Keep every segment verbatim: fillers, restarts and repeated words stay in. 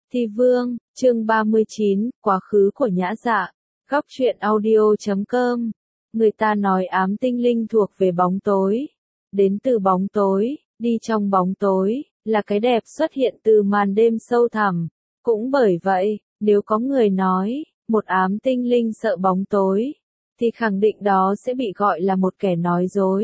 Thi Vương, chương ba mươi chín, quá khứ của Nhã Dạ. Góc truyện audio chấm com. Người ta nói ám tinh linh thuộc về bóng tối. Đến từ bóng tối, đi trong bóng tối, là cái đẹp xuất hiện từ màn đêm sâu thẳm. Cũng bởi vậy, nếu có người nói, một ám tinh linh sợ bóng tối, thì khẳng định đó sẽ bị gọi là một kẻ nói dối.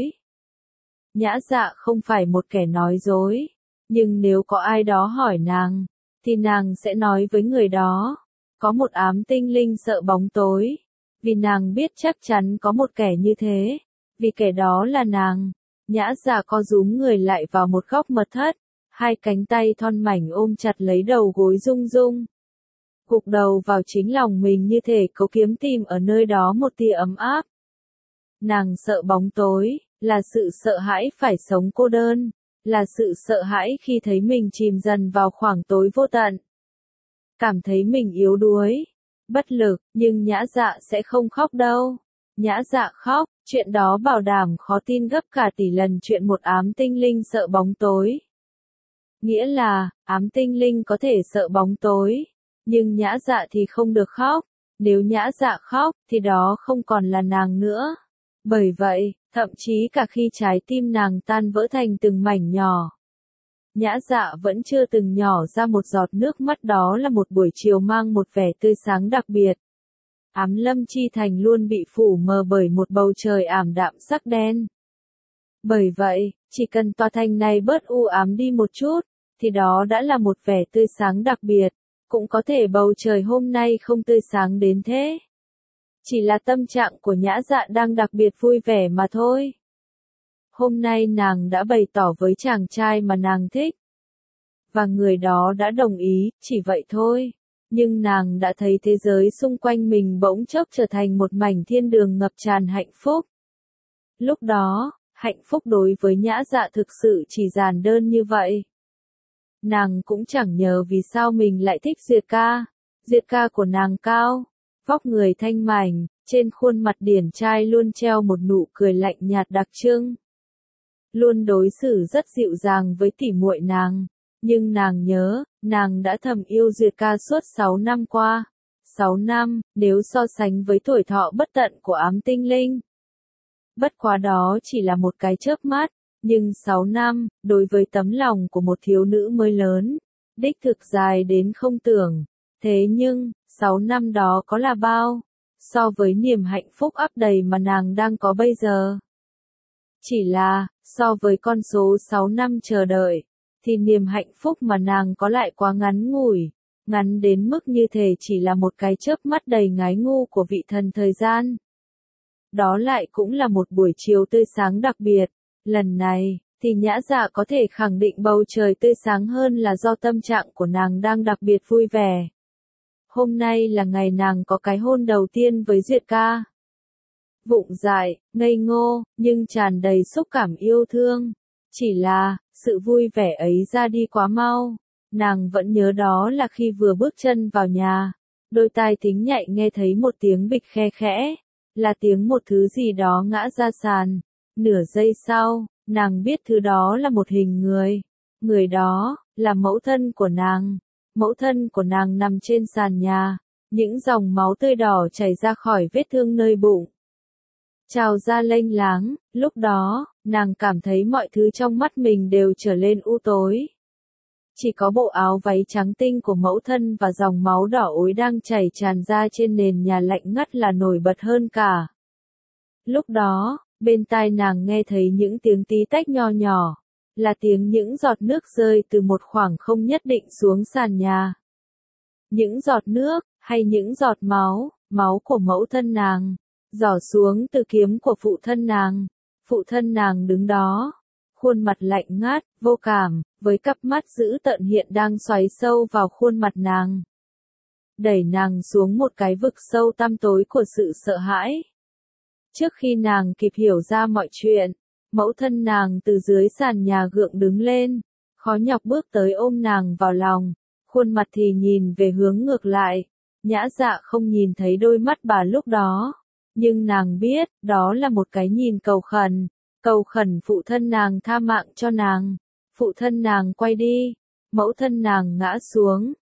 Nhã Dạ không phải một kẻ nói dối, nhưng nếu có ai đó hỏi nàng, thì nàng sẽ nói với người đó, có một ám tinh linh sợ bóng tối, vì nàng biết chắc chắn có một kẻ như thế, vì kẻ đó là nàng. Nhã Dạ co rúm người lại vào một góc mật thất, hai cánh tay thon mảnh ôm chặt lấy đầu gối rung rung. Gục đầu vào chính lòng mình như thể cố kiếm tìm ở nơi đó một tia ấm áp. Nàng sợ bóng tối, là sự sợ hãi phải sống cô đơn, là sự sợ hãi khi thấy mình chìm dần vào khoảng tối vô tận. Cảm thấy mình yếu đuối, bất lực, nhưng Nhã Dạ sẽ không khóc đâu. Nhã Dạ khóc, chuyện đó bảo đảm khó tin gấp cả tỷ lần chuyện một ám tinh linh sợ bóng tối. Nghĩa là, ám tinh linh có thể sợ bóng tối, nhưng Nhã Dạ thì không được khóc. Nếu Nhã Dạ khóc, thì đó không còn là nàng nữa. Bởi vậy, thậm chí cả khi trái tim nàng tan vỡ thành từng mảnh nhỏ, Nhã Dạ vẫn chưa từng nhỏ ra một giọt nước mắt. Đó là một buổi chiều mang một vẻ tươi sáng đặc biệt. Ám Lâm Chi Thành luôn bị phủ mờ bởi một bầu trời ảm đạm sắc đen. Bởi vậy, chỉ cần tòa thành này bớt u ám đi một chút, thì đó đã là một vẻ tươi sáng đặc biệt. Cũng có thể bầu trời hôm nay không tươi sáng đến thế. Chỉ là tâm trạng của Nhã Dạ đang đặc biệt vui vẻ mà thôi. Hôm nay nàng đã bày tỏ với chàng trai mà nàng thích. Và người đó đã đồng ý, chỉ vậy thôi. Nhưng nàng đã thấy thế giới xung quanh mình bỗng chốc trở thành một mảnh thiên đường ngập tràn hạnh phúc. Lúc đó, hạnh phúc đối với Nhã Dạ thực sự chỉ giản đơn như vậy. Nàng cũng chẳng nhớ vì sao mình lại thích Diệt Ca. Diệt Ca của nàng cao, vóc người thanh mảnh, trên khuôn mặt điển trai luôn treo một nụ cười lạnh nhạt đặc trưng. Luôn đối xử rất dịu dàng với tỉ muội nàng, nhưng nàng nhớ, nàng đã thầm yêu Diệt Ca suốt sáu năm qua. sáu năm, nếu so sánh với tuổi thọ bất tận của ám tinh linh. Bất quá đó chỉ là một cái chớp mắt, nhưng sáu năm, đối với tấm lòng của một thiếu nữ mới lớn, đích thực dài đến không tưởng. Thế nhưng, sáu năm đó có là bao, so với niềm hạnh phúc ắp đầy mà nàng đang có bây giờ? Chỉ là, so với con số sáu năm chờ đợi, thì niềm hạnh phúc mà nàng có lại quá ngắn ngủi, ngắn đến mức như thể chỉ là một cái chớp mắt đầy ngái ngu của vị thần thời gian. Đó lại cũng là một buổi chiều tươi sáng đặc biệt. Lần này, thì Nhã Dạ có thể khẳng định bầu trời tươi sáng hơn là do tâm trạng của nàng đang đặc biệt vui vẻ. Hôm nay là ngày nàng có cái hôn đầu tiên với Diệt Ca. Vụng dại, ngây ngô, nhưng tràn đầy xúc cảm yêu thương. Chỉ là, sự vui vẻ ấy ra đi quá mau. Nàng vẫn nhớ đó là khi vừa bước chân vào nhà, đôi tai thính nhạy nghe thấy một tiếng bịch khe khẽ, là tiếng một thứ gì đó ngã ra sàn. Nửa giây sau, nàng biết thứ đó là một hình người. Người đó, là mẫu thân của nàng. Mẫu thân của nàng nằm trên sàn nhà, những dòng máu tươi đỏ chảy ra khỏi vết thương nơi bụng. Trào ra lênh láng, lúc đó, nàng cảm thấy mọi thứ trong mắt mình đều trở lên u tối. Chỉ có bộ áo váy trắng tinh của mẫu thân và dòng máu đỏ ối đang chảy tràn ra trên nền nhà lạnh ngắt là nổi bật hơn cả. Lúc đó, bên tai nàng nghe thấy những tiếng tí tách nho nhỏ, là tiếng những giọt nước rơi từ một khoảng không nhất định xuống sàn nhà. Những giọt nước, hay những giọt máu, máu của mẫu thân nàng, rỏ xuống từ kiếm của phụ thân nàng. Phụ thân nàng đứng đó, khuôn mặt lạnh ngắt, vô cảm, với cặp mắt dữ tợn hiện đang xoáy sâu vào khuôn mặt nàng. Đẩy nàng xuống một cái vực sâu tăm tối của sự sợ hãi. Trước khi nàng kịp hiểu ra mọi chuyện, mẫu thân nàng từ dưới sàn nhà gượng đứng lên, khó nhọc bước tới ôm nàng vào lòng, khuôn mặt thì nhìn về hướng ngược lại. Nhã Dạ không nhìn thấy đôi mắt bà lúc đó, nhưng nàng biết, đó là một cái nhìn cầu khẩn, cầu khẩn phụ thân nàng tha mạng cho nàng. Phụ thân nàng quay đi, mẫu thân nàng ngã xuống,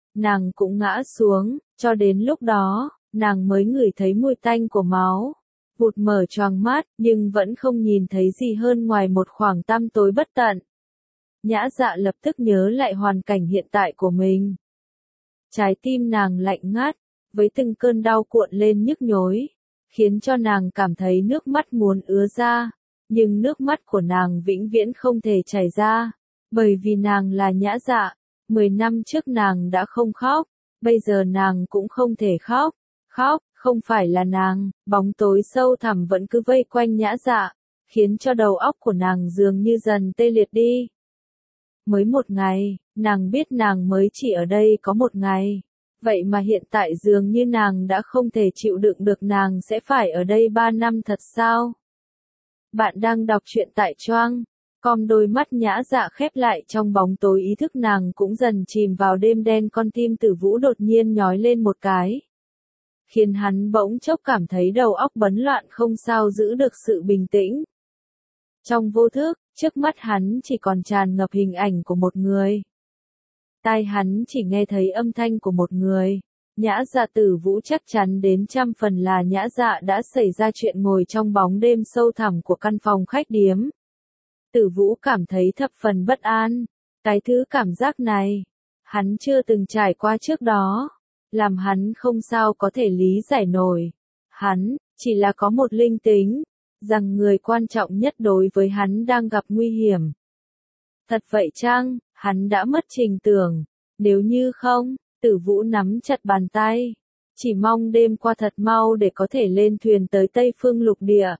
nàng cũng ngã xuống, cho đến lúc đó, nàng mới ngửi thấy mùi tanh của máu. Vụt mở choàng mắt, nhưng vẫn không nhìn thấy gì hơn ngoài một khoảng tăm tối bất tận. Nhã Dạ lập tức nhớ lại hoàn cảnh hiện tại của mình. Trái tim nàng lạnh ngắt, với từng cơn đau cuộn lên nhức nhối, khiến cho nàng cảm thấy nước mắt muốn ứa ra, nhưng nước mắt của nàng vĩnh viễn không thể chảy ra, bởi vì nàng là Nhã Dạ. Mười năm trước nàng đã không khóc, bây giờ nàng cũng không thể khóc. Khóc, không phải là nàng, bóng tối sâu thẳm vẫn cứ vây quanh Nhã Dạ, khiến cho đầu óc của nàng dường như dần tê liệt đi. Mới một ngày, nàng biết nàng mới chỉ ở đây có một ngày. Vậy mà hiện tại dường như nàng đã không thể chịu đựng được nàng sẽ phải ở đây ba năm thật sao? Bạn đang đọc truyện tại Choang. Com đôi mắt Nhã Dạ khép lại trong bóng tối, ý thức nàng cũng dần chìm vào đêm đen. Con tim Tử Vũ đột nhiên nhói lên một cái, khiến hắn bỗng chốc cảm thấy đầu óc bấn loạn, không sao giữ được sự bình tĩnh. Trong vô thức, trước mắt hắn chỉ còn tràn ngập hình ảnh của một người. Tai hắn chỉ nghe thấy âm thanh của một người. Nhã Dạ. Tử Vũ chắc chắn đến trăm phần là Nhã Dạ đã xảy ra chuyện ngồi trong bóng đêm sâu thẳm của căn phòng khách điếm. Tử Vũ cảm thấy thập phần bất an. Cái thứ cảm giác này, hắn chưa từng trải qua trước đó, làm hắn không sao có thể lý giải nổi. Hắn, chỉ là có một linh tính, rằng người quan trọng nhất đối với hắn đang gặp nguy hiểm. Thật vậy chăng? Hắn đã mất trình tưởng. Nếu như không, Tử Vũ nắm chặt bàn tay. Chỉ mong đêm qua thật mau để có thể lên thuyền tới Tây Phương Lục Địa.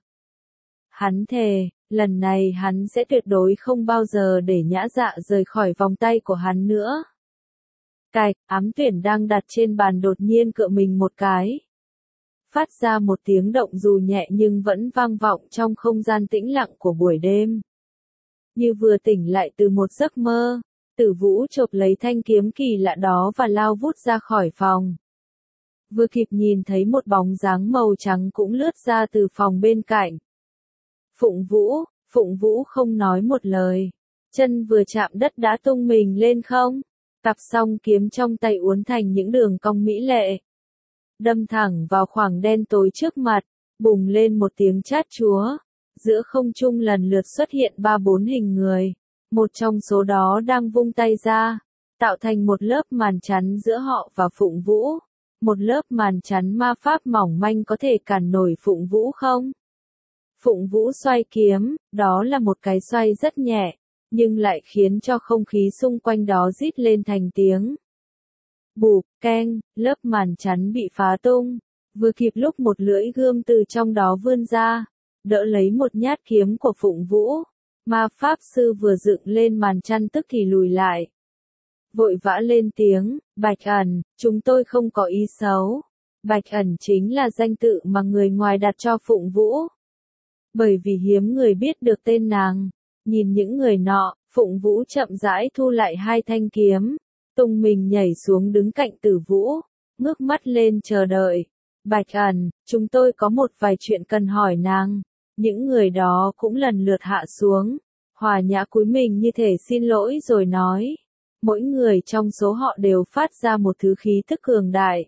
Hắn thề, lần này hắn sẽ tuyệt đối không bao giờ để Nhã Dạ rời khỏi vòng tay của hắn nữa. Cạch, ám tuyển đang đặt trên bàn đột nhiên cựa mình một cái. Phát ra một tiếng động dù nhẹ nhưng vẫn vang vọng trong không gian tĩnh lặng của buổi đêm. Như vừa tỉnh lại từ một giấc mơ, Tử Vũ chộp lấy thanh kiếm kỳ lạ đó và lao vút ra khỏi phòng. Vừa kịp nhìn thấy một bóng dáng màu trắng cũng lướt ra từ phòng bên cạnh. Phụng Vũ, Phụng Vũ không nói một lời. Chân vừa chạm đất đã tung mình lên không. Cặp song kiếm trong tay uốn thành những đường cong mỹ lệ. Đâm thẳng vào khoảng đen tối trước mặt, bùng lên một tiếng chát chúa. Giữa không trung lần lượt xuất hiện ba bốn hình người. Một trong số đó đang vung tay ra, tạo thành một lớp màn chắn giữa họ và Phụng Vũ. Một lớp màn chắn ma pháp mỏng manh có thể cản nổi Phụng Vũ không? Phụng Vũ xoay kiếm, đó là một cái xoay rất nhẹ, nhưng lại khiến cho không khí xung quanh đó rít lên thành tiếng. Bụp, keng, lớp màn chắn bị phá tung. Vừa kịp lúc một lưỡi gươm từ trong đó vươn ra, đỡ lấy một nhát kiếm của Phụng Vũ. Ma pháp sư vừa dựng lên màn chắn tức thì lùi lại. Vội vã lên tiếng, Bạch Ẩn, chúng tôi không có ý xấu. Bạch Ẩn chính là danh tự mà người ngoài đặt cho Phụng Vũ. Bởi vì hiếm người biết được tên nàng. Nhìn những người nọ, Phụng Vũ chậm rãi thu lại hai thanh kiếm, tung mình nhảy xuống đứng cạnh Tử Vũ, ngước mắt lên chờ đợi. Bạch Ẩn, chúng tôi có một vài chuyện cần hỏi nàng. Những người đó cũng lần lượt hạ xuống, hòa nhã cúi mình như thể xin lỗi rồi nói. Mỗi người trong số họ đều phát ra một thứ khí tức cường đại.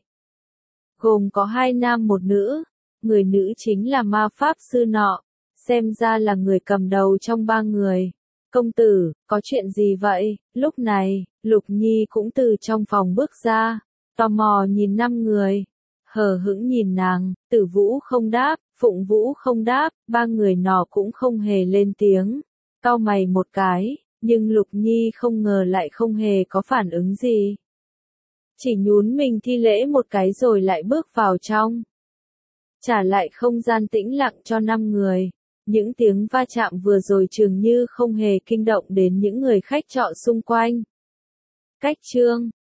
Gồm có hai nam một nữ, người nữ chính là ma pháp sư nọ, xem ra là người cầm đầu trong ba người. Công tử, có chuyện gì vậy? Lúc này, Lục Nhi cũng từ trong phòng bước ra, tò mò nhìn năm người. Hờ hững nhìn nàng, Tử Vũ không đáp, Phụng Vũ không đáp, ba người nọ cũng không hề lên tiếng. Cau mày một cái, nhưng Lục Nhi không ngờ lại không hề có phản ứng gì. Chỉ nhún mình thi lễ một cái rồi lại bước vào trong. Trả lại không gian tĩnh lặng cho năm người. Những tiếng va chạm vừa rồi dường như không hề kinh động đến những người khách trọ xung quanh. Cách chương